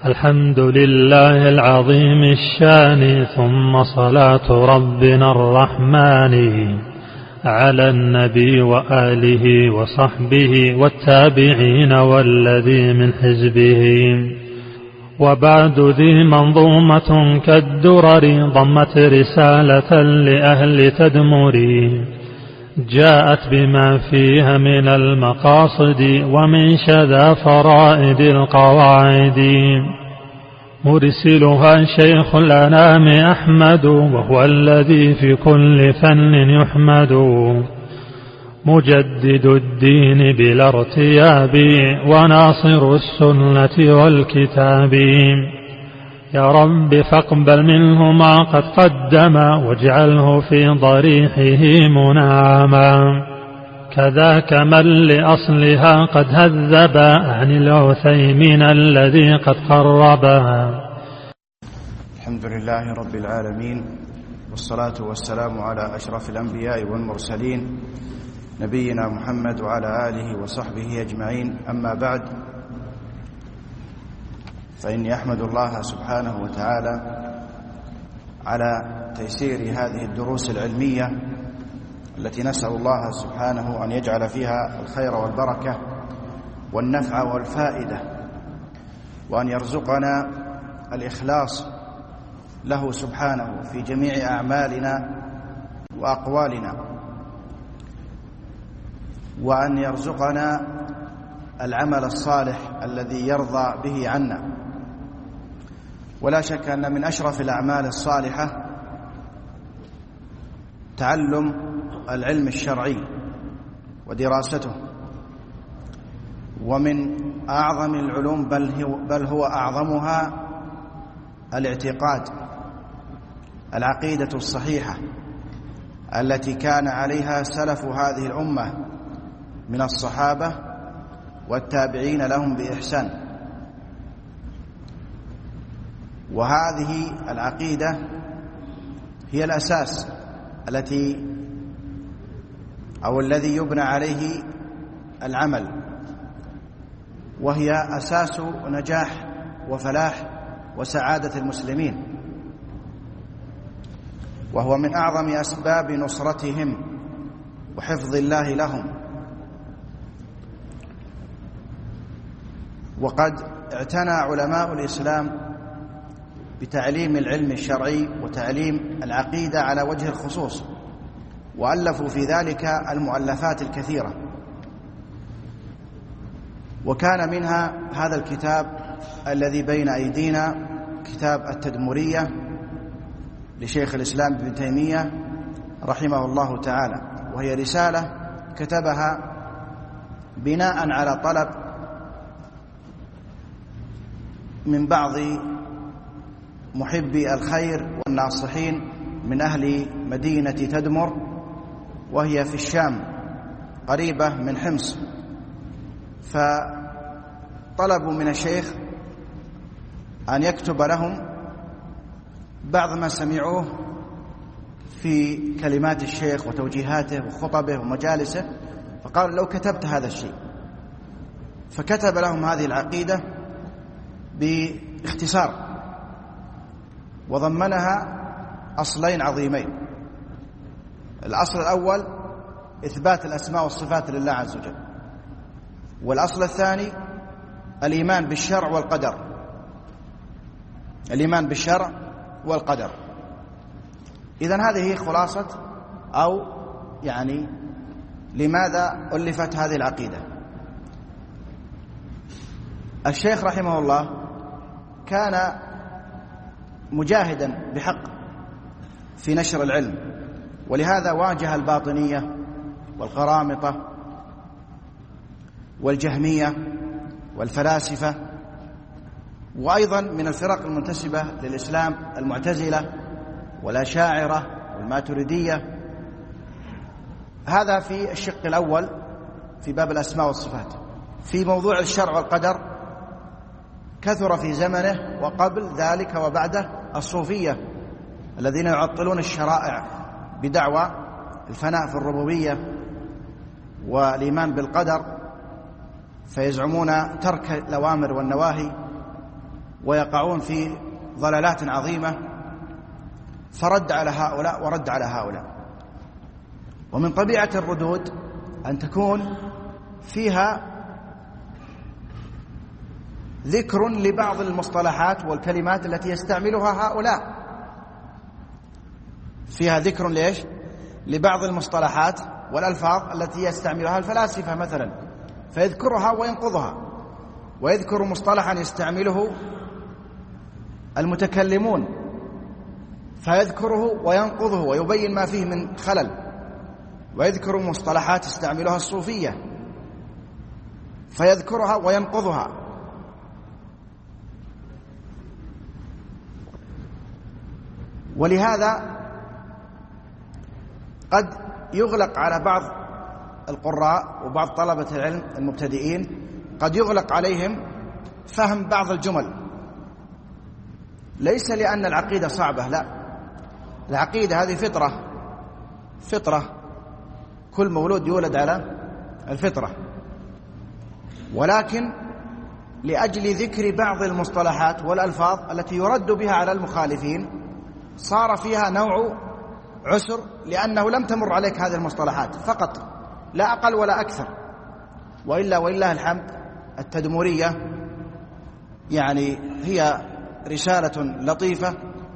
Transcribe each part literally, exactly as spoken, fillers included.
الحمد لله العظيم الشان، ثم صلاة ربنا الرحمن على النبي وآله وصحبه والتابعين والذي من حزبه. وبعد، ذي منظومة كالدرر ضمت رسالة لأهل تدمر، جاءت بما فيها من المقاصد ومن شذا فرائد القواعد. مرسلها شيخ الأنام أحمد، وهو الذي في كل فن يحمد، مجدد الدين بلا ارتياب وناصر السنة والكتاب. يا رب فاقبل منه ما قد قدم، واجعله في ضريحه منعما، كذاك من لأصلها قد هذب عن العثيمين الذي قد قربا. الحمد لله رب العالمين، والصلاة والسلام على أشرف الأنبياء والمرسلين، نبينا محمد وعلى آله وصحبه أجمعين. أما بعد، فإني أحمد الله سبحانه وتعالى على تيسير هذه الدروس العلمية التي نسأل الله سبحانه أن يجعل فيها الخير والبركة والنفع والفائدة، وأن يرزقنا الإخلاص له سبحانه في جميع أعمالنا وأقوالنا، وأن يرزقنا العمل الصالح الذي يرضى به عنا. ولا شك أن من أشرف الأعمال الصالحة تعلم العلم الشرعي ودراسته، ومن أعظم العلوم بل هو, بل هو أعظمها الاعتقاد، العقيدة الصحيحة التي كان عليها سلف هذه الأمة من الصحابة والتابعين لهم بإحسان. وهذه العقيدة هي الأساس التي أو الذي يبنى عليه العمل، وهي أساس نجاح وفلاح وسعادة المسلمين، وهو من أعظم أسباب نصرتهم وحفظ الله لهم. وقد اعتنى علماء الإسلام بتعليم العلم الشرعي وتعليم العقيدة على وجه الخصوص، وألفوا في ذلك المؤلفات الكثيرة، وكان منها هذا الكتاب الذي بين أيدينا، كتاب التدمرية لشيخ الإسلام ابن تيمية رحمه الله تعالى، وهي رسالة كتبها بناء على طلب من بعض محبي الخير والناصحين من أهل مدينة تدمر، وهي في الشام قريبة من حمص. فطلبوا من الشيخ أن يكتب لهم بعض ما سمعوه في كلمات الشيخ وتوجيهاته وخطبه ومجالسه، فقال لو كتبت هذا الشيء. فكتب لهم هذه العقيدة باختصار، وضمنها أصلين عظيمين. الأصل الأول إثبات الأسماء والصفات لله عز وجل، والأصل الثاني الإيمان بالشرع والقدر، الإيمان بالشرع والقدر. إذن هذه هي خلاصة أو يعني لماذا ألفت هذه العقيدة. الشيخ رحمه الله كان مجاهدا بحق في نشر العلم، ولهذا واجه الباطنية والقرامطة والجهمية والفلاسفة، وأيضا من الفرق المنتسبة للإسلام المعتزلة والأشاعرة والماتريدية. هذا في الشق الأول في باب الأسماء والصفات. في موضوع الشرع والقدر كثر في زمنه وقبل ذلك وبعده الصوفية الذين يعطلون الشرائع بدعوى الفناء في الربوبية والإيمان بالقدر، فيزعمون ترك الأوامر والنواهي ويقعون في ضلالات عظيمة، فرد على هؤلاء ورد على هؤلاء. ومن طبيعة الردود أن تكون فيها ذكر لبعض المصطلحات والكلمات التي يستعملها هؤلاء، فيها ذكر ليش؟ لبعض المصطلحات والألفاظ التي يستعملها الفلاسفة مثلا، فيذكرها وينقضها، ويذكر مصطلحا يستعمله المتكلمون فيذكره وينقضه ويبين ما فيه من خلل، ويذكر مصطلحات يستعملها الصوفية فيذكرها وينقضها. ولهذا قد يغلق على بعض القراء وبعض طلبة العلم المبتدئين، قد يغلق عليهم فهم بعض الجمل، ليس لأن العقيدة صعبة، لا، العقيدة هذه فطرة فطرة كل مولود يولد على الفطرة، ولكن لأجل ذكر بعض المصطلحات والألفاظ التي يرد بها على المخالفين صار فيها نوع عسر، لأنه لم تمر عليك هذه المصطلحات فقط، لا أقل ولا أكثر. وإلا ولله الحمد التدمرية يعني هي رسالة لطيفة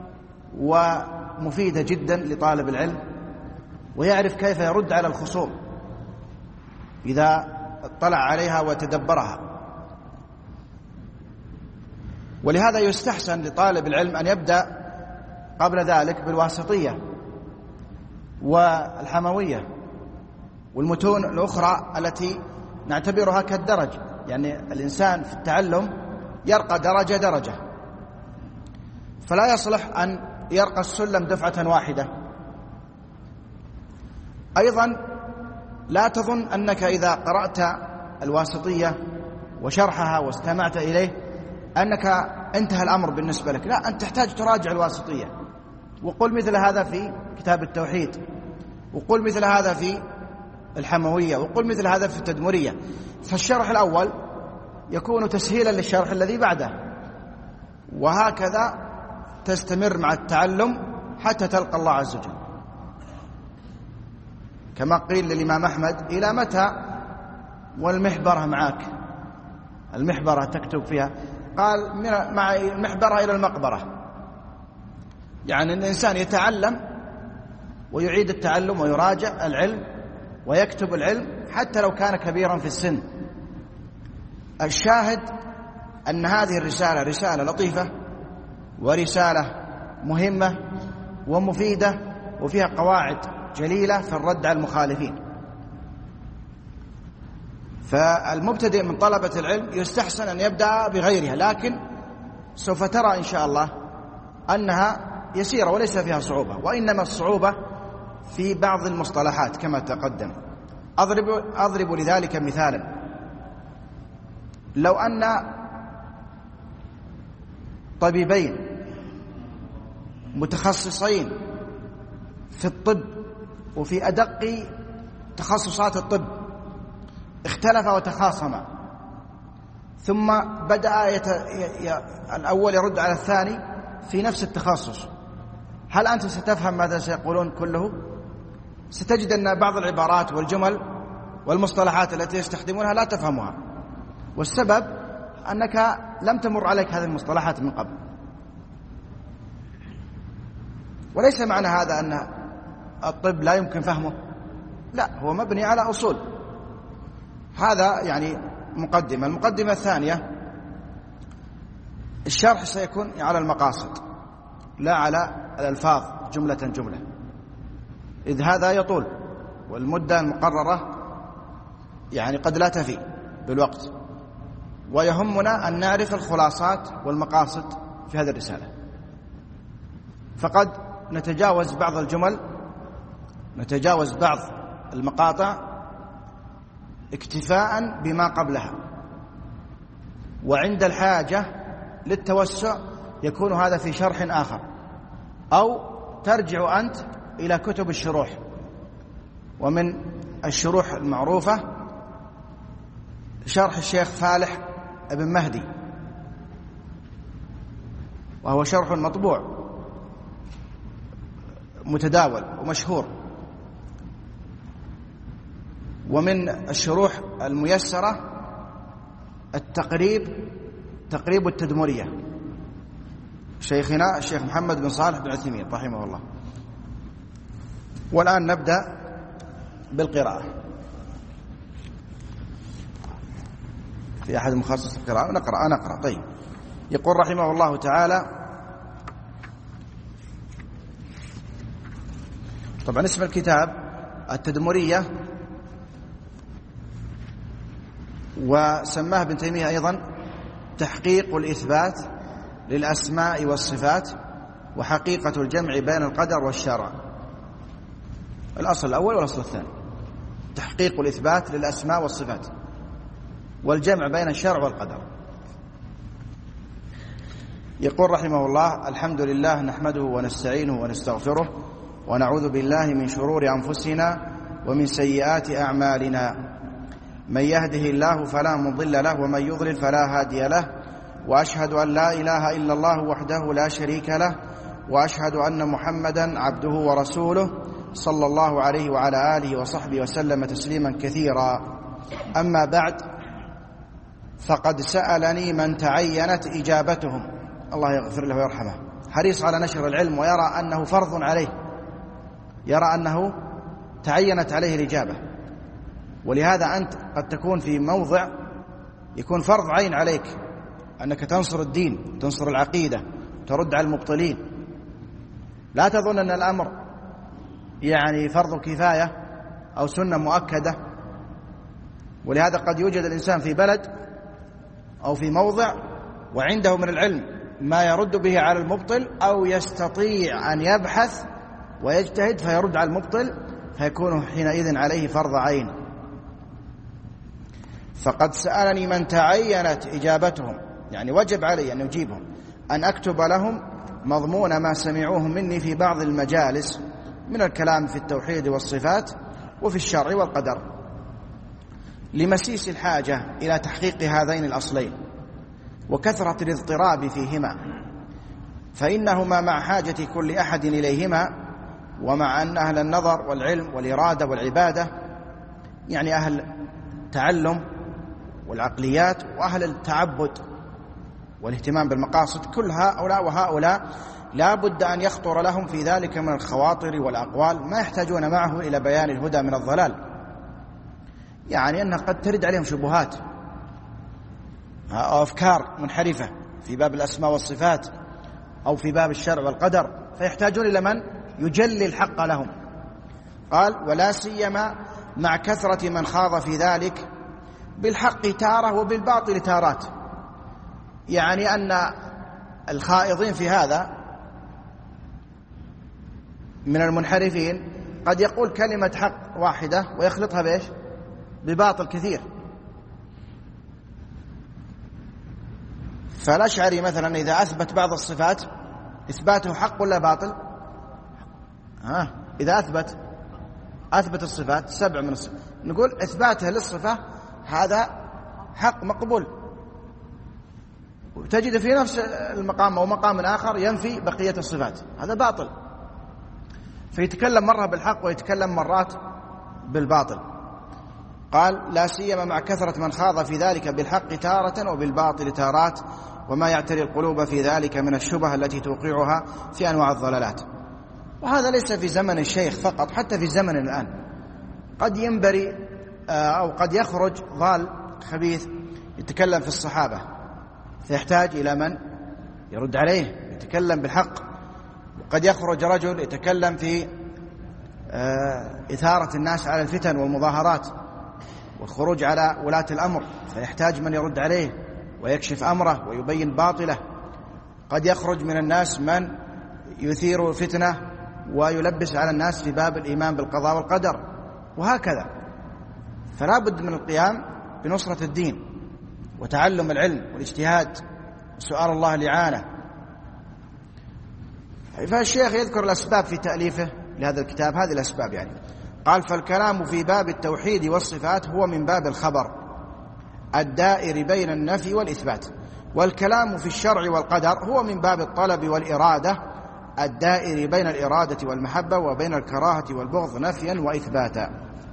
ومفيدة جدا لطالب العلم، ويعرف كيف يرد على الخصوم إذا اطلع عليها وتدبرها. ولهذا يستحسن لطالب العلم أن يبدأ قبل ذلك بالواسطية والحموية والمتون الأخرى التي نعتبرها كالدرج، يعني الإنسان في التعلم يرقى درجة درجة، فلا يصلح أن يرقى السلم دفعة واحدة. أيضا لا تظن أنك إذا قرأت الواسطية وشرحها واستمعت إليه أنك انتهى الأمر بالنسبة لك، لا، أنت تحتاج تراجع الواسطية، وقل مثل هذا في كتاب التوحيد، وقل مثل هذا في الحموية، وقل مثل هذا في التدمرية. فالشرح الأول يكون تسهيلا للشرح الذي بعده، وهكذا تستمر مع التعلم حتى تلقى الله عز وجل. كما قيل للإمام أحمد: إلى متى والمحبرة معك؟ المحبرة تكتب فيها، قال: من مع المحبرة إلى المقبرة. يعني الإنسان يتعلم ويعيد التعلم ويراجع العلم ويكتب العلم حتى لو كان كبيرا في السن. الشاهد أن هذه الرسالة رسالة لطيفة ورسالة مهمة ومفيدة، وفيها قواعد جليلة في الرد على المخالفين. فالمبتدئ من طلبة العلم يستحسن أن يبدأ بغيرها، لكن سوف ترى إن شاء الله أنها يسيرة وليس فيها صعوبة، وإنما الصعوبة في بعض المصطلحات كما تقدم. أضرب, أضرب لذلك مثالا: لو أن طبيبين متخصصين في الطب وفي أدق تخصصات الطب اختلفا وتخاصما، ثم بدأ يت... ي... الأول يرد على الثاني في نفس التخصص، هل أنت ستفهم ماذا سيقولون كله؟ ستجد أن بعض العبارات والجمل والمصطلحات التي يستخدمونها لا تفهمها، والسبب أنك لم تمر عليك هذه المصطلحات من قبل. وليس معنى هذا أن الطب لا يمكن فهمه، لا، هو مبني على أصول. هذا يعني مقدمة. المقدمة الثانية: الشرح سيكون على المقاصد لا على الألفاظ جملة جملة، إذ هذا يطول والمدة المقررة يعني قد لا تفي بالوقت، ويهمنا أن نعرف الخلاصات والمقاصد في هذه الرسالة. فقد نتجاوز بعض الجمل، نتجاوز بعض المقاطع اكتفاء بما قبلها، وعند الحاجة للتوسع يكون هذا في شرح آخر، أو ترجع أنت إلى كتب الشروح. ومن الشروح المعروفة شرح الشيخ فالح ابن مهدي، وهو شرح مطبوع متداول ومشهور. ومن الشروح الميسرة التقريب تقريب التدمرية شيخنا الشيخ محمد بن صالح بن عثيمين رحمه الله. والآن نبدأ بالقراءة. في أحد مخصص القراءة؟ نقرأ أنا أقرأ. طيب. يقول رحمه الله تعالى، طبعا اسم الكتاب التدمرية، وسماه ابن تيمية أيضا تحقيق الإثبات للأسماء والصفات وحقيقة الجمع بين القدر والشرع. الأصل الأول والأصل الثاني، تحقيق الإثبات للأسماء والصفات والجمع بين الشرع والقدر. يقول رحمه الله: الحمد لله نحمده ونستعينه ونستغفره ونعوذ بالله من شرور أنفسنا ومن سيئات أعمالنا، من يهده الله فلا مضل له ومن يضلل فلا هادي له، وأشهد أن لا إله إلا الله وحده لا شريك له، وأشهد أن محمدا عبده ورسوله صلى الله عليه وعلى آله وصحبه وسلم تسليما كثيرا. أما بعد، فقد سألني من تعينت إجابتهم، الله يغفر له ويرحمه، حريص على نشر العلم ويرى أنه فرض عليه، يرى أنه تعينت عليه الإجابة. ولهذا أنت قد تكون في موضع يكون فرض عين عليك أنك تنصر الدين، تنصر العقيدة، ترد على المبطلين. لا تظن أن الأمر يعني فرض كفاية أو سنة مؤكدة. ولهذا قد يوجد الإنسان في بلد أو في موضع وعنده من العلم ما يرد به على المبطل، أو يستطيع أن يبحث ويجتهد فيرد على المبطل، فيكون حينئذ عليه فرض عين. فقد سألني من تعينت إجابتهم، يعني وجب علي أن أجيبهم، أن أكتب لهم مضمون ما سمعوه مني في بعض المجالس من الكلام في التوحيد والصفات وفي الشرع والقدر، لمسيس الحاجة إلى تحقيق هذين الأصلين وكثرة الاضطراب فيهما، فإنهما مع حاجة كل أحد إليهما، ومع أن أهل النظر والعلم والإرادة والعبادة، يعني أهل تعلم والعقليات وأهل التعبد والاهتمام بالمقاصد، كل هؤلاء وهؤلاء لا بد أن يخطر لهم في ذلك من الخواطر والأقوال ما يحتاجون معه إلى بيان الهدى من الضلال. يعني أنها قد ترد عليهم شبهات أو أفكار منحرفة في باب الأسماء والصفات أو في باب الشرع والقدر، فيحتاجون إلى من يجلي الحق لهم. قال: ولا سيما مع كثرة من خاض في ذلك بالحق تارة وبالباطل تارات. يعني أن الخائضين في هذا من المنحرفين قد يقول كلمة حق واحدة ويخلطها بإيش؟ بباطل كثير. فالأشعري مثلا إذا أثبت بعض الصفات إثباته حق ولا باطل؟ ها إذا أثبت أثبت الصفات سبع من الصفات، نقول إثباته للصفة هذا حق مقبول، وتجد في نفس المقام أو مقام آخر ينفي بقية الصفات، هذا باطل. فيتكلم مرة بالحق ويتكلم مرات بالباطل. قال: لا سيما مع كثرة من خاض في ذلك بالحق تارة وبالباطل تارات، وما يعتري القلوب في ذلك من الشبه التي توقعها في أنواع الضلالات. وهذا ليس في زمن الشيخ فقط، حتى في زمن الآن قد ينبري أو قد يخرج ضال خبيث يتكلم في الصحابة، فيحتاج إلى من يرد عليه يتكلم بالحق. وقد يخرج رجل يتكلم في إثارة الناس على الفتن والمظاهرات والخروج على ولاة الأمر، فيحتاج من يرد عليه ويكشف أمره ويبين باطله. قد يخرج من الناس من يثير فتنة ويلبس على الناس في باب الإيمان بالقضاء والقدر، وهكذا. فلا بد من القيام بنصرة الدين وتعلم العلم والاجتهاد وسؤال الله الإعانة. فالشيخ يذكر الأسباب في تأليفه لهذا الكتاب، هذه الأسباب يعني. قال: فالكلام في باب التوحيد والصفات هو من باب الخبر الدائر بين النفي والإثبات. والكلام في الشرع والقدر هو من باب الطلب والإرادة الدائر بين الإرادة والمحبة وبين الكراهة والبغض نفيا وإثباتا.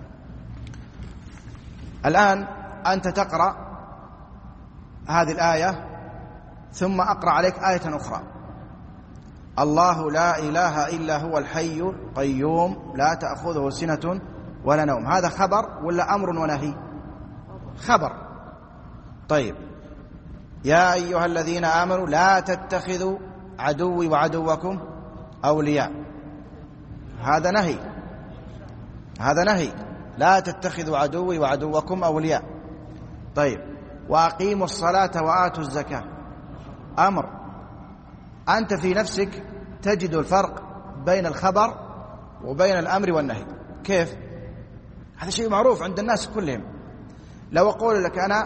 الآن أنت تقرأ هذه الآية ثم أقرأ عليك آية أخرى: الله لا إله إلا هو الحي القيوم لا تأخذه سنة ولا نوم. هذا خبر ولا أمر ونهي؟ خبر. طيب: يا أيها الذين آمنوا لا تتخذوا عدوي وعدوكم أولياء. هذا نهي، هذا نهي، لا تتخذوا عدوي وعدوكم أولياء. طيب: وأقيموا الصلاة وآتوا الزكاة. أمر. أنت في نفسك تجد الفرق بين الخبر وبين الأمر والنهي. كيف؟ هذا شيء معروف عند الناس كلهم. لو أقول لك أنا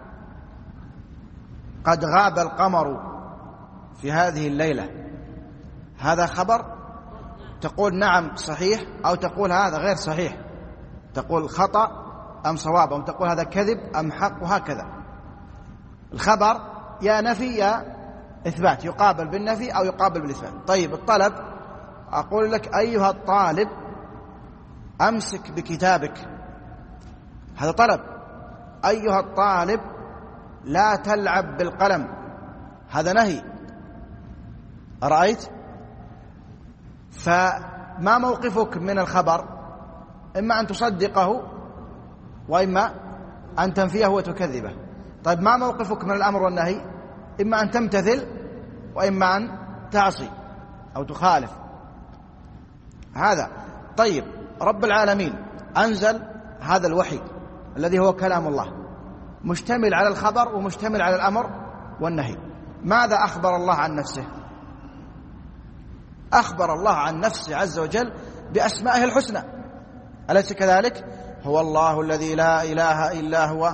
قد غاب القمر في هذه الليلة، هذا خبر؟ تقول نعم صحيح، أو تقول هذا غير صحيح، تقول خطأ أم صواب، أو تقول هذا كذب أم حق، وهكذا. الخبر يا نفي يا إثبات، يقابل بالنفي أو يقابل بالإثبات. طيب: الطلب، أقول لك أيها الطالب أمسك بكتابك، هذا طلب. أيها الطالب لا تلعب بالقلم، هذا نهي. أرأيت؟ فما موقفك من الخبر؟ إما أن تصدقه وإما أن تنفيه وتكذبه. طيب ما موقفك من الأمر والنهي؟ إما أن تمتثل وإما أن تعصي أو تخالف. هذا. طيب: رب العالمين أنزل هذا الوحي الذي هو كلام الله، مشتمل على الخبر ومشتمل على الأمر والنهي. ماذا أخبر الله عن نفسه؟ أخبر الله عن نفسه عز وجل بأسمائه الحسنى، أليس كذلك؟ هو الله الذي لا إله إلا هو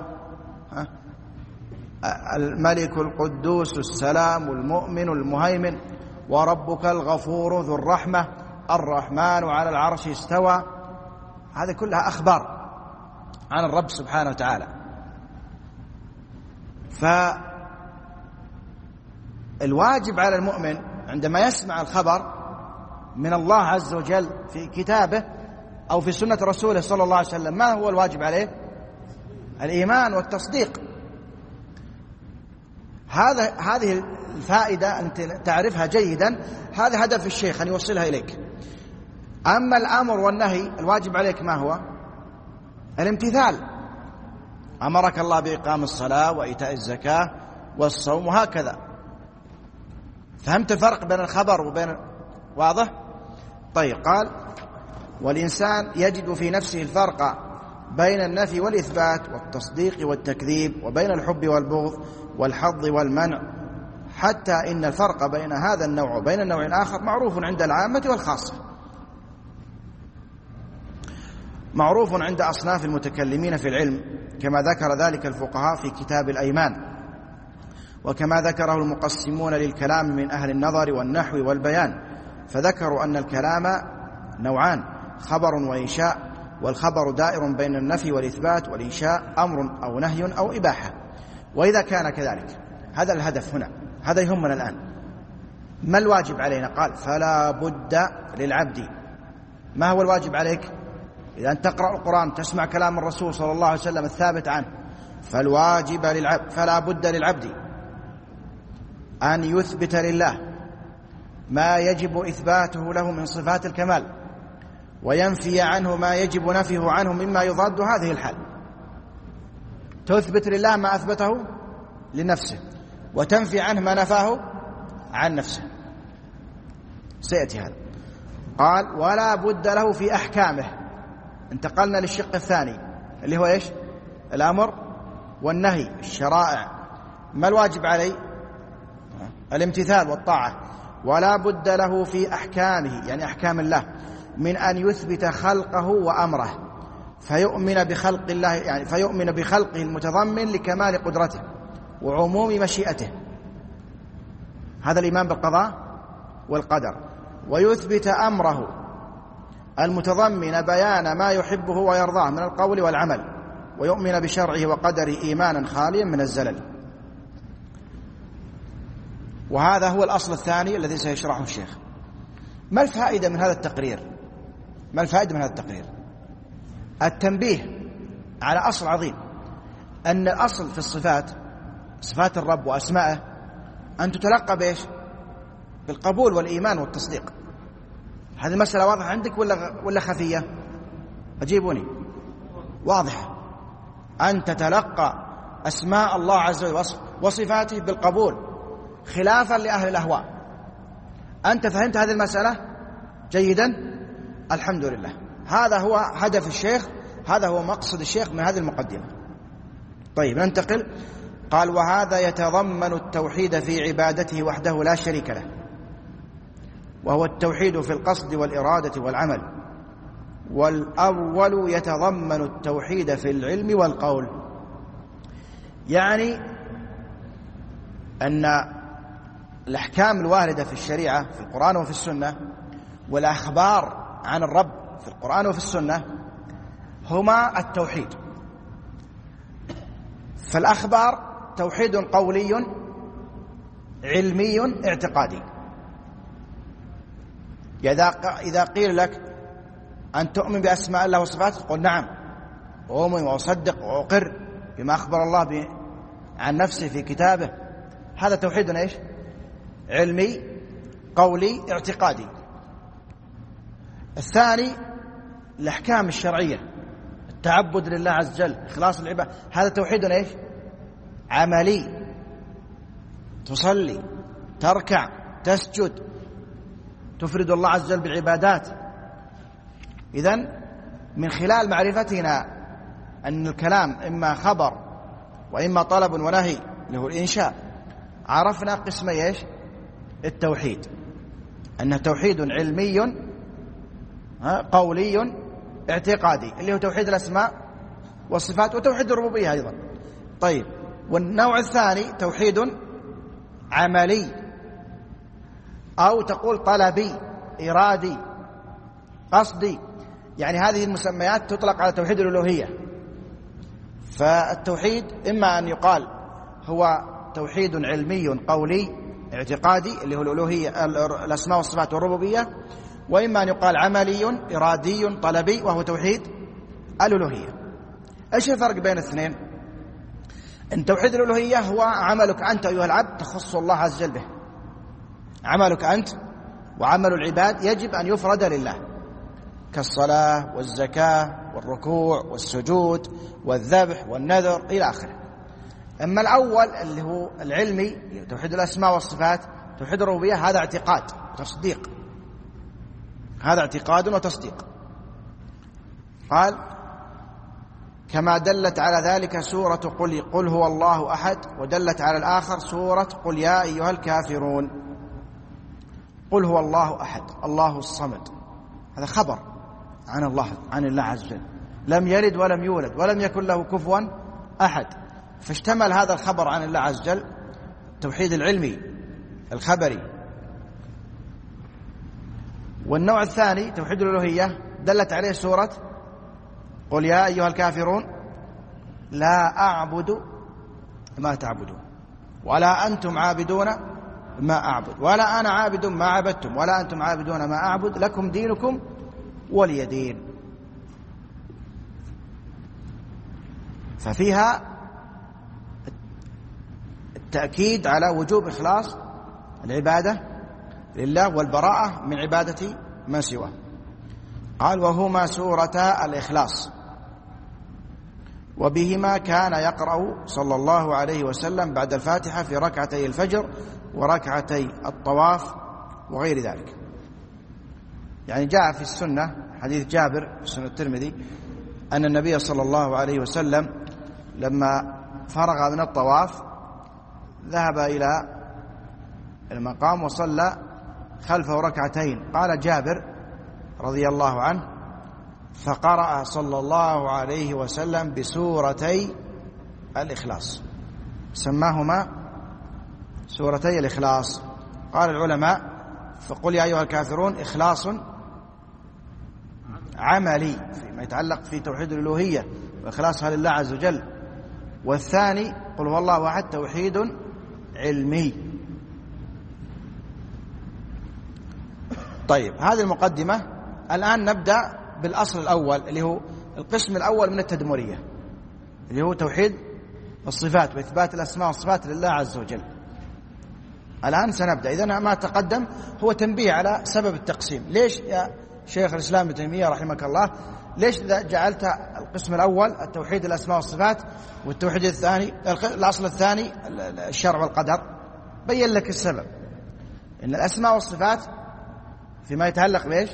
الملك القدوس السلام المؤمن المهيمن، وربك الغفور ذو الرحمة، الرحمن على العرش استوى. هذه كلها أخبار عن الرب سبحانه وتعالى. فالواجب على المؤمن عندما يسمع الخبر من الله عز وجل في كتابه أو في سنة رسوله صلى الله عليه وسلم، ما هو الواجب عليه؟ الإيمان والتصديق. هذا هذه الفائدة أنت تعرفها جيدا، هذا هدف الشيخ أن يوصلها إليك. أما الأمر والنهي، الواجب عليك ما هو؟ الامتثال. أمرك الله بإقام الصلاة وإيتاء الزكاة والصوم وهكذا. فهمت الفرق بين الخبر وبين؟ واضح؟ طيب. قال: والإنسان يجد في نفسه الفرق بين النفي والإثبات والتصديق والتكذيب، وبين الحب والبغض والحظ والمنع، حتى إن الفرق بين هذا النوع وبين النوع الآخر معروف عند العامة والخاصة، معروف عند أصناف المتكلمين في العلم، كما ذكر ذلك الفقهاء في كتاب الأيمان، وكما ذكره المقسمون للكلام من أهل النظر والنحو والبيان، فذكروا أن الكلام نوعان: خبر وإنشاء، والخبر دائر بين النفي والإثبات، والإنشاء أمر أو نهي أو إباحة. وإذا كان كذلك، هذا الهدف هنا، هذا يهمنا الآن. ما الواجب علينا؟ قال: فلا بد للعبد. ما هو الواجب عليك؟ إذا أنت تقرأ القرآن تسمع كلام الرسول صلى الله عليه وسلم الثابت عنه، فالواجب للعبد، فلا بد للعبد أن يثبت لله ما يجب إثباته له من صفات الكمال، وينفي عنه ما يجب نفيه عنه مما يضاد هذه الحال. تثبت لله ما أثبته لنفسه، وتنفي عنه ما نفاه عن نفسه. سيأتي هذا. قال: ولا بد له في أحكامه. انتقلنا للشق الثاني اللي هو إيش؟ الأمر والنهي، الشرائع. ما الواجب عليه؟ الامتثال والطاعة. ولا بد له في أحكامه، يعني أحكام الله، من أن يثبت خلقه وأمره، فيؤمن بخلق الله، يعني فيؤمن بخلقه المتضمن لكمال قدرته وعموم مشيئته، هذا الإيمان بالقضاء والقدر. ويثبت أمره المتضمن بيان ما يحبه ويرضاه من القول والعمل، ويؤمن بشرعه وقدره إيمانا خاليا من الزلل. وهذا هو الأصل الثاني الذي سيشرحه الشيخ. ما الفائدة من هذا التقرير؟ ما الفائدة من هذا التقرير؟ التنبيه على أصل عظيم، أن الأصل في الصفات، صفات الرب وأسمائه، أن تتلقى بإيش؟ بالقبول والإيمان والتصديق. هذه المسألة واضحة عندك ولا ولا خفية؟ أجيبوني. واضحة. أن تتلقى أسماء الله عز وجل وصفاته بالقبول، خلافا لأهل الأهواء. أنت فهمت هذه المسألة جيدا؟ الحمد لله. هذا هو هدف الشيخ، هذا هو مقصد الشيخ من هذه المقدمة. طيب ننتقل. قال: وهذا يتضمن التوحيد في عبادته وحده لا شريك له، وهو التوحيد في القصد والإرادة والعمل. والأول يتضمن التوحيد في العلم والقول. يعني أن الأحكام الواردة في الشريعة في القرآن وفي السنة، والأخبار عن الرب في القرآن وفي السنة، هما التوحيد. فالأخبار توحيد قولي علمي اعتقادي. إذا قيل لك أن تؤمن بأسماء الله وصفاته، قل نعم، أؤمن وأصدق وأقر بما أخبر الله عن نفسه في كتابه. هذا توحيد إيش؟ علمي قولي اعتقادي. الثاني الأحكام الشرعية، التعبد لله عز وجل، إخلاص العبادة، هذا توحيد إيش؟ عملي، تصلي، تركع، تسجد، تفرد الله عز وجل بالعبادات. إذن من خلال معرفتنا أن الكلام إما خبر وإما طلب ونهي اللي هو الإنشاء، عرفنا قسمي إيش؟ التوحيد، أنه توحيد علمي قولي اعتقادي اللي هو توحيد الأسماء والصفات، وتوحيد الربوبية أيضا. طيب، والنوع الثاني توحيد عملي، أو تقول طلبي، إرادي، قصدي. يعني هذه المسميات تطلق على توحيد الألوهية. فالتوحيد إما أن يقال هو توحيد علمي قولي اعتقادي اللي هو الألوهية، الأسماء والصفات والربوبية، وإما أن يقال عملي إرادي طلبي وهو توحيد الألوهية. إيش الفرق بين الاثنين؟ أن توحيد الألوهية هو عملك أنت أيها العبد تخص الله عز وجل به، عملك أنت وعمل العباد يجب أن يفرد لله، كالصلاة والزكاة والركوع والسجود والذبح والنذر إلى آخره. أما الأول اللي هو العلمي توحيد الأسماء والصفات، توحيد الربوبية، هذا اعتقاد وتصديق، هذا اعتقاد وتصديق. قال: كما دلت على ذلك سورة قل, قل هو الله أحد، ودلت على الآخر سورة قل يا أيها الكافرون. قل هو الله أحد، الله الصمد، هذا خبر عن الله عن الله عز وجل، لم يلد ولم يولد ولم يكن له كفوا أحد. فاشتمل هذا الخبر عن الله عز وجل التوحيد العلمي الخبري. والنوع الثاني توحيد الألوهية دلت عليه سورة قل يا أيها الكافرون لا أعبد ما تعبدون ولا أنتم عابدون ما أعبد ولا أنا عابد ما عبدتم ولا أنتم عابدون ما أعبد لكم دينكم ولي دين. ففيها التأكيد على وجوب إخلاص العبادة لله والبراءة من عبادة من سواه. قال: وهما سورتا الإخلاص، وبهما كان يقرأ صلى الله عليه وسلم بعد الفاتحة في ركعتي الفجر وركعتي الطواف وغير ذلك. يعني جاء في السنة حديث جابر في سنة الترمذي أن النبي صلى الله عليه وسلم لما فرغ من الطواف ذهب إلى المقام وصلى خلفه ركعتين. قال جابر رضي الله عنه: فقرأ صلى الله عليه وسلم بسورتي الإخلاص، سماهما سورتي الإخلاص. قال العلماء: فقل يا أيها الكافرون إخلاص عملي فيما يتعلق في توحيد الألوهية وإخلاصها لله عز وجل، والثاني قل هو الله أحد توحيد علمي طيب، هذه المقدمة. الآن نبدأ بالأصل الأول اللي هو القسم الأول من التدمرية، اللي هو توحيد الصفات وإثبات الأسماء والصفات لله عز وجل. الآن سنبدأ. إذن ما تقدم هو تنبيه على سبب التقسيم. ليش يا شيخ الإسلام ابن تيمية رحمك الله، ليش جعلت القسم الأول التوحيد الأسماء والصفات، والتوحيد الثاني الأصل الثاني الشرع والقدر؟ بين لك السبب. إن الأسماء والصفات فيما يتعلق بإيش؟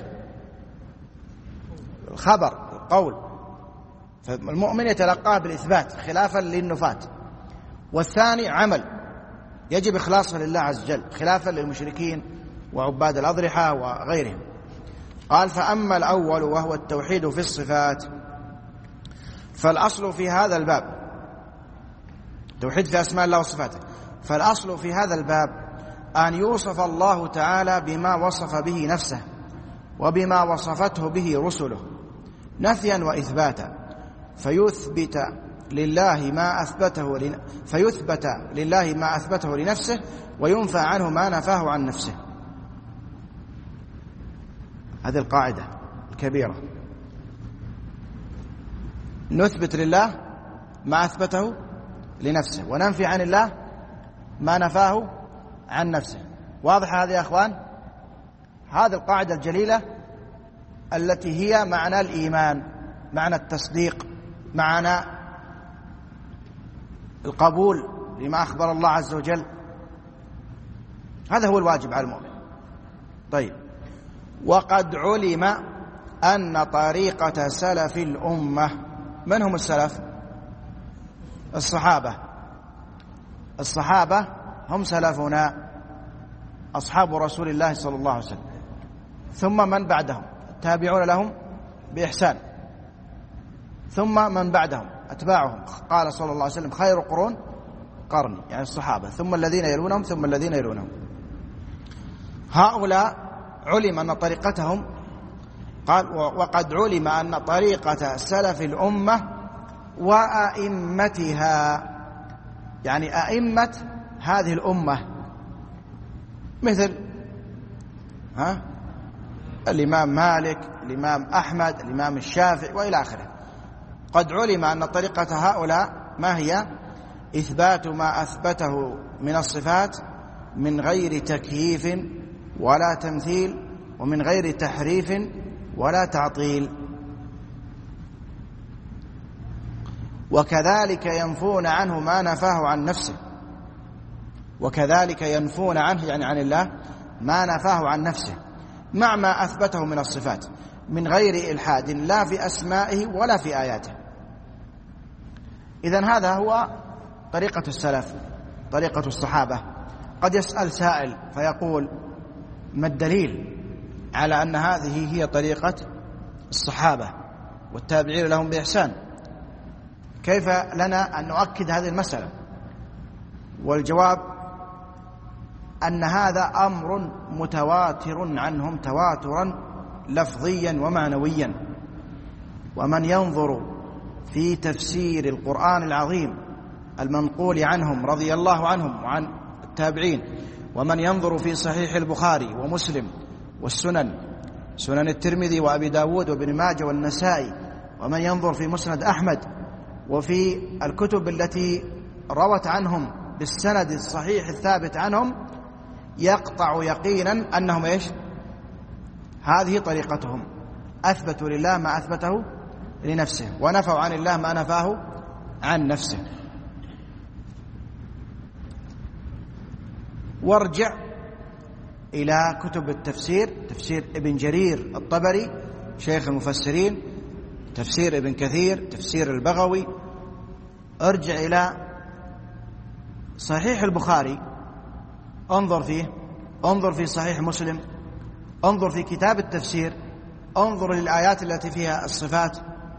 الخبر، القول، فالمؤمن يتلقاه بالإثبات خلافا للنفاة. والثاني عمل يجب إخلاصه لله عز وجل خلافا للمشركين وعباد الأضرحة وغيرهم. قال: فأما الأول وهو التوحيد في الصفات فالأصل في هذا الباب، توحيد في أسماء الله وصفاته، فالأصل في هذا الباب أن يوصف الله تعالى بما وصف به نفسه وبما وصفته به رسله نفيا وإثباتا، فيثبت لله ما أثبته لن... فيثبت لله ما أثبته لنفسه وينفى عنه ما نفاه عن نفسه. هذه القاعدة الكبيرة. نثبت لله ما أثبته لنفسه وننفي عن الله ما نفاه عن نفسه. واضح هذا يا أخوان؟ هذه القاعدة الجليلة التي هي معنى الإيمان، معنى التصديق، معنى القبول لما أخبر الله عز وجل. هذا هو الواجب على المؤمن. طيب، وقد علم أن طريقة سلف الأمة، من هم السلف؟ الصحابة. الصحابة هم سلفنا، أصحاب رسول الله صلى الله عليه وسلم، ثم من بعدهم التابعون لهم بإحسان، ثم من بعدهم أتباعهم. قال صلى الله عليه وسلم: خير قرون قرني، يعني الصحابة، ثم الذين يلونهم ثم الذين يلونهم. هؤلاء علم أن طريقتهم، قال: وقد علم أن طريقة سلف الأمة وأئمتها، يعني أئمة هذه الأمة، مثل ها الإمام مالك، الإمام أحمد، الإمام الشافعي وإلى آخره. قد علم أن طريقة هؤلاء ما هي؟ إثبات ما أثبته من الصفات من غير تكييف ولا تمثيل ومن غير تحريف ولا تعطيل. وكذلك ينفون عنه ما نفاه عن نفسه، وكذلك ينفون عنه يعني عن الله ما نفاه عن نفسه مع ما أثبته من الصفات من غير إلحاد لا في أسمائه ولا في آياته. إذن هذا هو طريقة السلف، طريقة الصحابة. قد يسأل سائل فيقول: ما الدليل على أن هذه هي طريقة الصحابة والتابعين لهم بإحسان؟ كيف لنا أن نؤكد هذه المسألة؟ والجواب أن هذا أمر متواتر عنهم تواترا لفظيا ومعنويا. ومن ينظر في تفسير القرآن العظيم المنقول عنهم رضي الله عنهم وعن التابعين، ومن ينظر في صحيح البخاري ومسلم والسنن، سنن الترمذي وأبي داود وابن ماجه والنسائي، ومن ينظر في مسند أحمد وفي الكتب التي روت عنهم بالسند الصحيح الثابت عنهم، يقطع يقينا أنهم إيش؟ هذه طريقتهم، أثبتوا لله ما أثبته لنفسه ونفوا عن الله ما نفاه عن نفسه. وارجع إلى كتب التفسير، تفسير ابن جرير الطبري شيخ المفسرين، تفسير ابن كثير، تفسير البغوي، ارجع إلى صحيح البخاري، انظر فيه، انظر في صحيح مسلم، انظر في كتاب التفسير، انظر للآيات التي فيها الصفات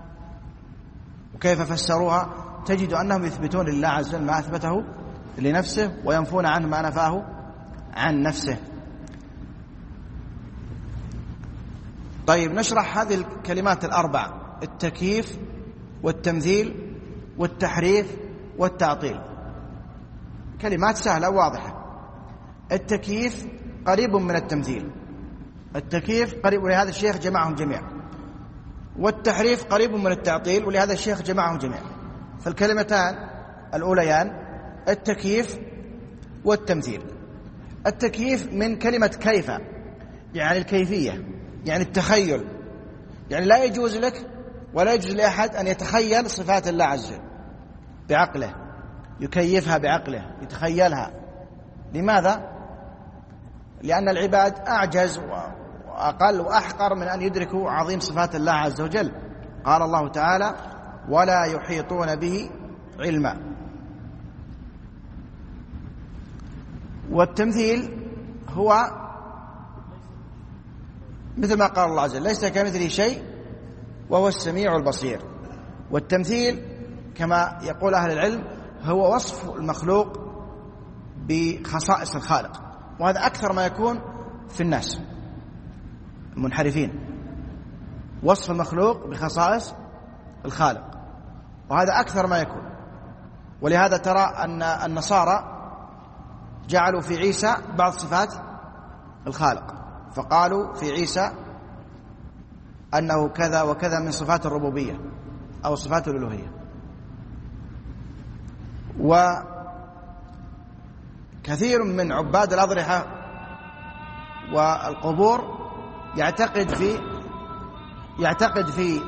وكيف فسروها، تجد أنهم يثبتون لله عز وجل ما أثبته لنفسه وينفون عنه ما نفاه عن نفسه. طيب، نشرح هذه الكلمات الأربع: التكييف والتمثيل والتحريف والتعطيل. كلمات سهلة واضحة. التكييف قريب من التمثيل، التكييف قريب، ولهذا الشيخ جمعهم جميعا، والتحريف قريب من التعطيل، ولهذا الشيخ جمعهم جميعا. فالكلمتان الأوليان التكييف والتمثيل. التكييف من كلمة كيف، يعني الكيفية، يعني التخيل، يعني لا يجوز لك ولا يجوز لأحد أن يتخيل صفات الله عز وجل بعقله، يكيفها بعقله، يتخيلها. لماذا؟ لأن العباد أعجز وأقل وأحقر من أن يدركوا عظيم صفات الله عز وجل. قال الله تعالى: ولا يحيطون به علما. والتمثيل هو مثل ما قال الله عز وجل: ليس كمثله شيء وهو السميع البصير. والتمثيل كما يقول أهل العلم هو وصف المخلوق بخصائص الخالق، وهذا أكثر ما يكون في الناس المنحرفين، وصف المخلوق بخصائص الخالق، وهذا أكثر ما يكون. ولهذا ترى أن النصارى جعلوا في عيسى بعض صفات الخالق، فقالوا في عيسى أنه كذا وكذا من صفات الربوبية أو صفات الألوهية. وكثير من عباد الأضرحة والقبور يعتقد في يعتقد في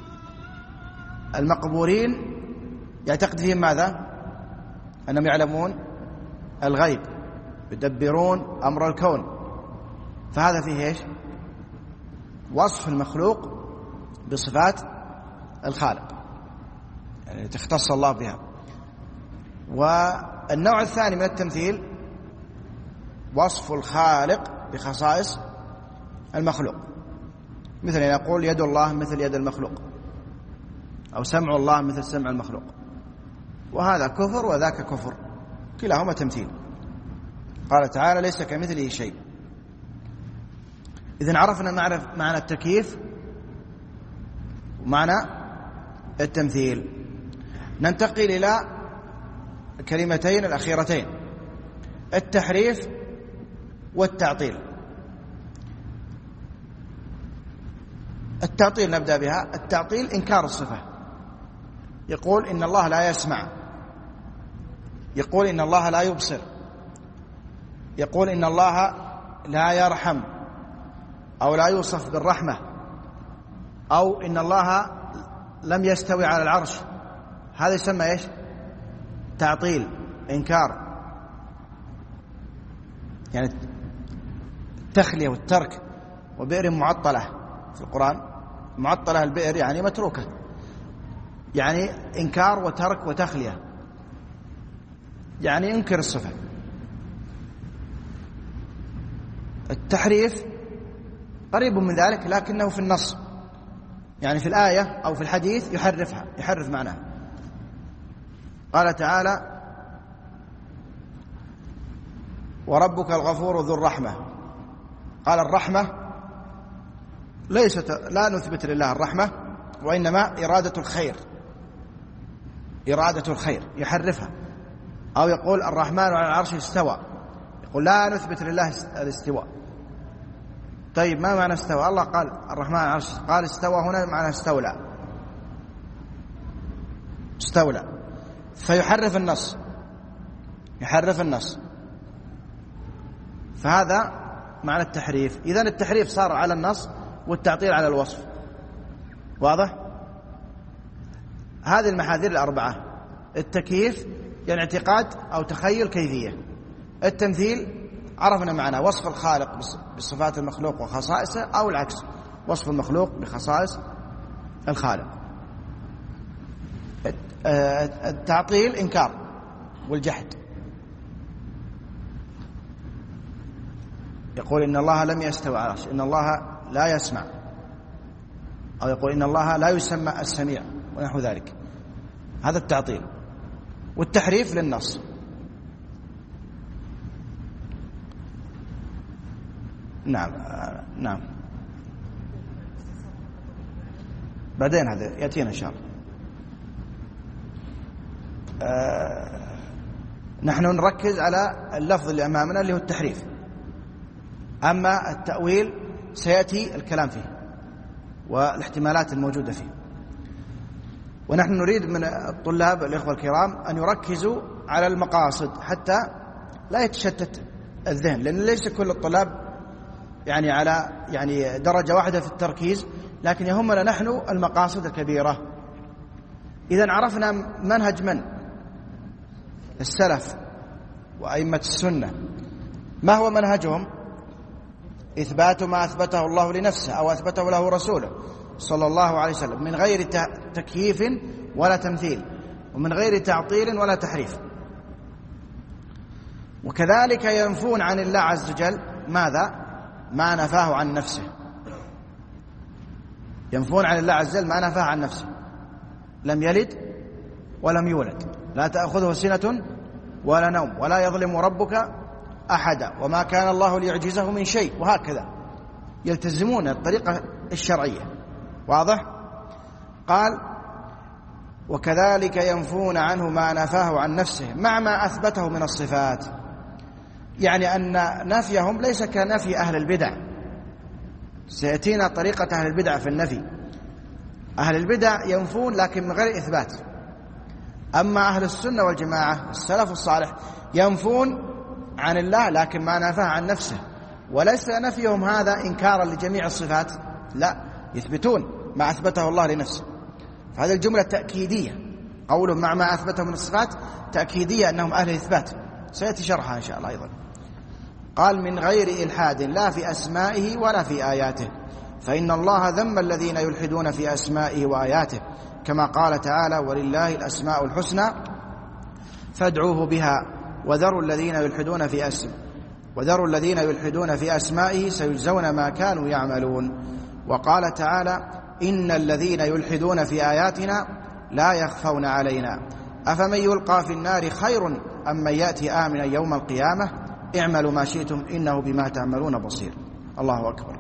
المقبورين يعتقد فيهم ماذا؟ أنهم يعلمون الغيب، يدبرون أمر الكون. فهذا فيه إيش؟ وصف المخلوق بصفات الخالق، يعني تختص الله بها. والنوع الثاني من التمثيل وصف الخالق بخصائص المخلوق، مثل أن يقول يد الله مثل يد المخلوق، أو سمع الله مثل سمع المخلوق، وهذا كفر وذاك كفر، كلاهما تمثيل. قال تعالى: ليس كمثله شيء. إذن عرفنا معنى التكييف ومعنى التمثيل. ننتقل إلى الكلمتين الأخيرتين: التحريف والتعطيل. التعطيل نبدأ بها. التعطيل إنكار الصفة، يقول إن الله لا يسمع، يقول إن الله لا يبصر، يقول إن الله لا يرحم أو لا يوصف بالرحمة، أو إن الله لم يستوي على العرش. هذا يسمى إيش؟ تعطيل، إنكار، يعني التخلية والترك. وبئر معطلة في القرآن، معطلة البئر يعني متروكة، يعني إنكار وترك وتخلية، يعني ينكر الصفة. التحريف قريب من ذلك لكنه في النص، يعني في الآية أو في الحديث يحرفها، يحرف معناها. قال تعالى: وربك الغفور ذو الرحمة. قال الرحمة ليست، لا نثبت لله الرحمة، وإنما إرادة الخير، إرادة الخير، يحرفها. أو يقول الرحمن على العرش استوى، يقول لا نثبت لله الاستواء. طيب ما معنى استوى؟ الله قال الرحمن على العرش، قال استوى هنا معنى استولى، استولى. فيحرف النص، يحرف النص. فهذا معنى التحريف. إذن التحريف صار على النص والتعطيل على الوصف. واضح؟ هذه المحاذير الأربعة: التكييف يعني اعتقاد أو تخيل كيفية، التمثيل عرفنا معناه وصف الخالق بصفات المخلوق وخصائصه، أو العكس وصف المخلوق بخصائص الخالق. التعطيل إنكار والجحد، يقول إن الله لم يستوي على العرش، إن الله لا يسمع، أو يقول إن الله لا يسمى السميع ونحو ذلك. هذا التعطيل. والتحريف للنص. نعم نعم بعدين هذا يأتينا إن شاء الله. آه نحن نركز على اللفظ اللي أمامنا اللي هو التحريف. أما التأويل سيأتي الكلام فيه والاحتمالات الموجودة فيه. ونحن نريد من الطلاب الإخوة الكرام أن يركزوا على المقاصد حتى لا يتشتت الذهن، لأن ليس كل الطلاب يعني على يعني درجة واحدة في التركيز، لكن يهمنا نحن المقاصد الكبيرة. إذن عرفنا منهج من؟ السلف وأئمة السنة. ما هو منهجهم؟ إثبات ما أثبته الله لنفسه أو أثبته له رسوله صلى الله عليه وسلم من غير تكييف ولا تمثيل، ومن غير تعطيل ولا تحريف. وكذلك ينفون عن الله عز وجل ماذا؟ ما نفاه عن نفسه. ينفون عن الله عز وجل ما نفاه عن نفسه. لم يلد ولم يولد، لا تأخذه سنة ولا نوم، ولا يظلم ربك أحدا، وما كان الله ليعجزه من شيء، وهكذا يلتزمون الطريقة الشرعية. واضح؟ قال وكذلك ينفون عنه ما نفاه عن نفسه مع ما أثبته من الصفات، يعني أن نفيهم ليس كنفي أهل البدع. سيأتينا طريقة أهل البدع في النفي. أهل البدع ينفون لكن من غير إثبات، أما أهل السنة والجماعة السلف الصالح ينفون عن الله لكن ما نفاه عن نفسه، وليس نفيهم هذا إنكارا لجميع الصفات، لا، يثبتون ما أثبته الله لنفسه. فهذه الجملة تأكيدية، قولهم مع ما أثبته من الصفات تأكيدية أنهم أهل إثبات، سيأتي شرحها إن شاء الله أيضا. قال من غير إلحاد لا في أسمائه ولا في آياته، فإن الله ذم الذين يلحدون في أسمائه وآياته، كما قال تعالى ولله الأسماء الحسنى فادعوه بها وذروا الذين يلحدون في أسم وذروا الذين يلحدون في أسمائه سيجزون ما كانوا يعملون. وقال تعالى إن الذين يلحدون في آياتنا لا يخفون علينا أفمن يلقى في النار خير أم من يأتي آمنا يوم القيامة اعملوا ما شئتم إنه بما تعملون بصير. الله أكبر.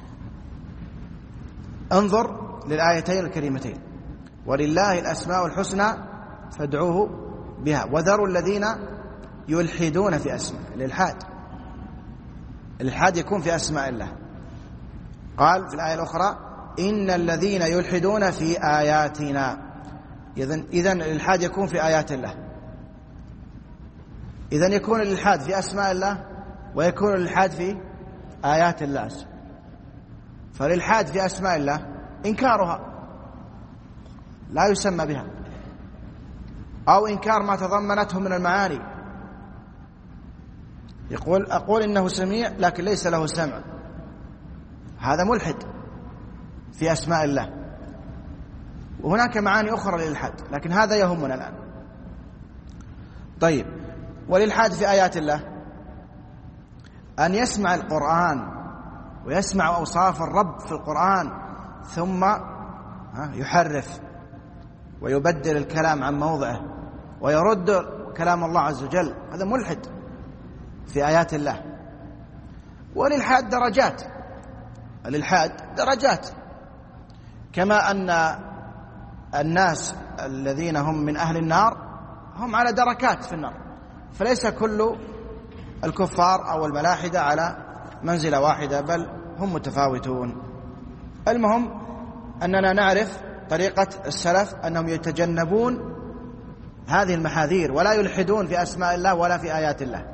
انظر للآيتين الكريمتين ولله الأسماء الحسنى فادعوه بها وذروا الذين يلحدون في أسماء. الإلحاد الإلحاد يكون في أسماء الله. قال في الآية الأخرى إن الذين يلحدون في آياتنا. إذن إذن الإلحاد يكون في آيات الله. إذن يكون الإلحاد في أسماء الله ويكون الإلحاد في آيات الله. فالإلحاد في أسماء الله إنكارها لا يسمى بها، أو إنكار ما تضمنته من المعاني. يقول أقول إنه سميع لكن ليس له سمع، هذا ملحد في أسماء الله. وهناك معاني أخرى للإلحاد لكن هذا يهمنا الآن. طيب، والإلحاد في آيات الله أن يسمع القرآن ويسمع أوصاف الرب في القرآن ثم يحرف ويبدل الكلام عن موضعه ويرد كلام الله عز وجل، هذا ملحد في آيات الله. والإلحاد درجات، الإلحاد درجات، كما أن الناس الذين هم من أهل النار هم على دركات في النار، فليس كل الكفار أو الملاحدة على منزلة واحدة، بل هم متفاوتون. المهم أننا نعرف طريقة السلف أنهم يتجنبون هذه المحاذير ولا يلحدون في أسماء الله ولا في آيات الله.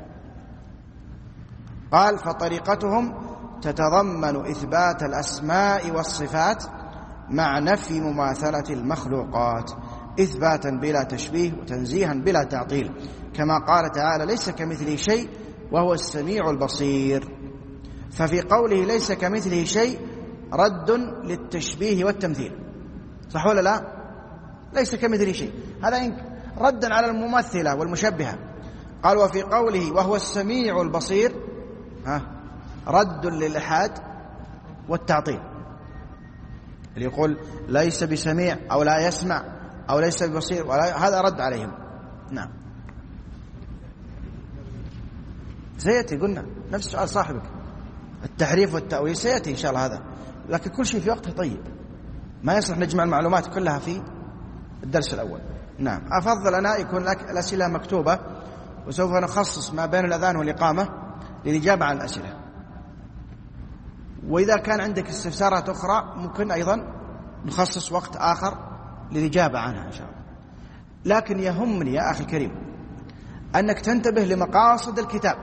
قال فطريقتهم تتضمن إثبات الأسماء والصفات مع نفي مماثلة المخلوقات إثباتا بلا تشبيه وتنزيها بلا تعطيل، كما قال تعالى ليس كمثله شيء وهو السميع البصير. ففي قوله ليس كمثله شيء رد للتشبيه والتمثيل، صح ولا لا؟ ليس كمثله شيء، هذا ردا على الممثلة والمشبهة. قال وفي قوله وهو السميع البصير ها رد للإلحاد والتعطيل، اللي يقول ليس بسميع أو لا يسمع أو ليس ببصير، هذا رد عليهم. نعم، سيأتي قلنا نفس سؤال صاحبك التحريف والتأويل سيأتي إن شاء الله هذا، لكن كل شيء في وقته. طيب، ما يصلح نجمع المعلومات كلها في الدرس الأول. نعم، أفضل أنا يكون لك الأسئلة مكتوبة، وسوف نخصص ما بين الأذان والإقامة للإجابة عن الأسئلة. وإذا كان عندك استفسارات أخرى ممكن أيضا نخصص وقت آخر للإجابة عنها إن شاء الله. لكن يهمني يا أخي الكريم أنك تنتبه لمقاصد الكتاب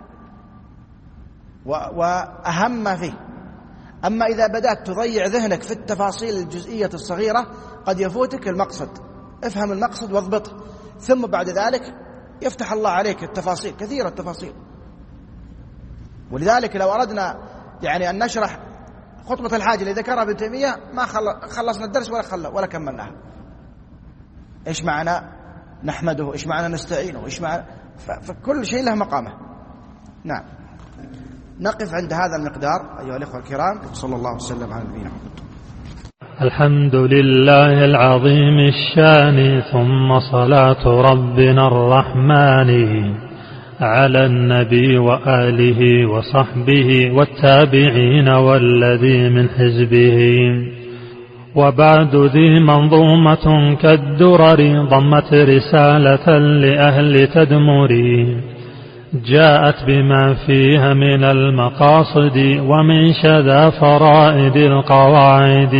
وأهم ما فيه. أما إذا بدأت تضيع ذهنك في التفاصيل الجزئية الصغيرة قد يفوتك المقصد. افهم المقصد واضبطه، ثم بعد ذلك يفتح الله عليك التفاصيل، كثيرة التفاصيل. ولذلك لو أردنا يعني أن نشرح خطبة الحاجة اللي ذكرها ابن تيمية ما خلصنا الدرس ولا خلص ولا كملناها. إيش معنى نحمده، إيش معنى نستعينه، إيش معنى، فكل شيء له مقامه. نعم، نقف عند هذا المقدار أيها الإخوة الكرام. صلى الله وسلم على نبينا محمد. الحمد لله العظيم الشان، ثم صلاة ربنا الرحمن على النبي وآله وصحبه والتابعين والذي من حزبه. وبعد ذي منظومة كالدرر ضمت رسالة لأهل تدمري، جاءت بما فيها من المقاصد ومن شذا فرائد القواعد.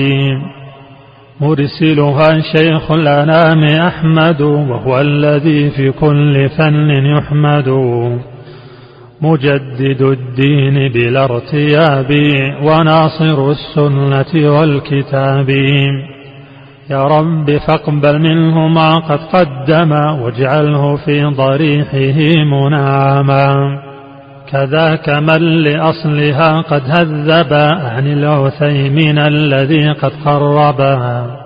مرسلها شيخ الأنام أحمد، وهو الذي في كل فن يحمد. مجدد الدين بلا ارتياب، وناصر السنة والكتاب. يا رب فاقبل منه ما قد قدم، واجعله في ضريحه منعما. كذاك من لأصلها قد هذب عن العثيمين الذي قد قربها.